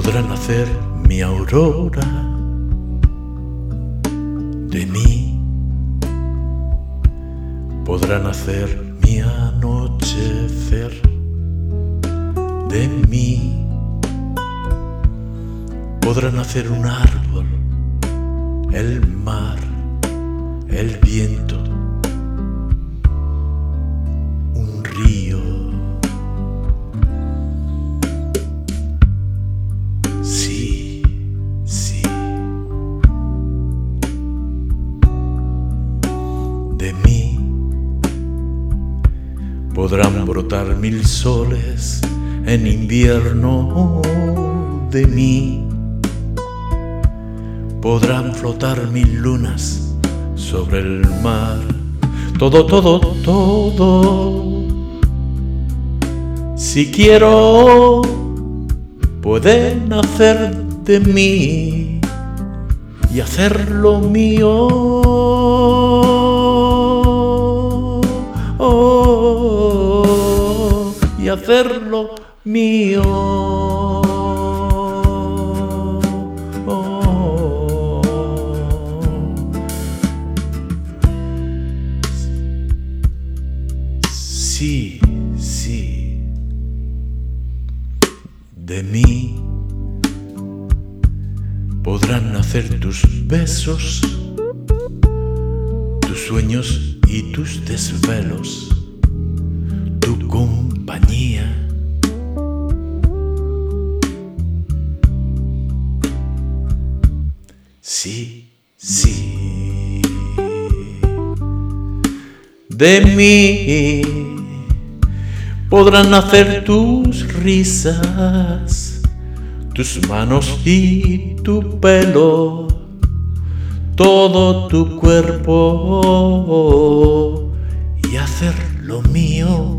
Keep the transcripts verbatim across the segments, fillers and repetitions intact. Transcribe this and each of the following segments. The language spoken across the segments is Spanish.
podrá nacer mi aurora de mí, podrá nacer mi anochecer de mí, podrá nacer un árbol, el mar, el viento, un río. Sí, sí. De mí podrán brotar mil soles en invierno, de mí podrán flotar mil lunas sobre el mar. Todo, todo, todo. Si quiero, puede nacer de mí y hacerlo mío. Oh, y hacerlo mío. Oh. Sí, sí. De mí podrán nacer tus besos, tus sueños y tus desvelos, tu compañía. Sí, sí. De mí podrán nacer tus risas, tus manos y tu pelo, todo tu cuerpo y hacerlo mío.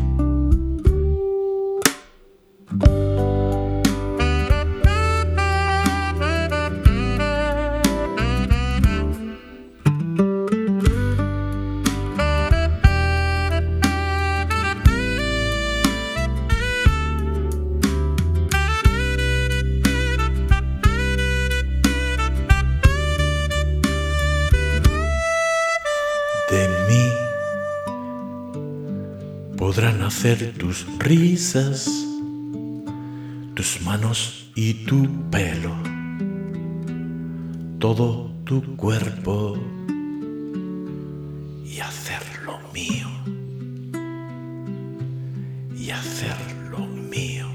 De mí podrán nacer tus risas, tus manos y tu pelo, todo tu cuerpo y hacerlo mío, y hacerlo mío.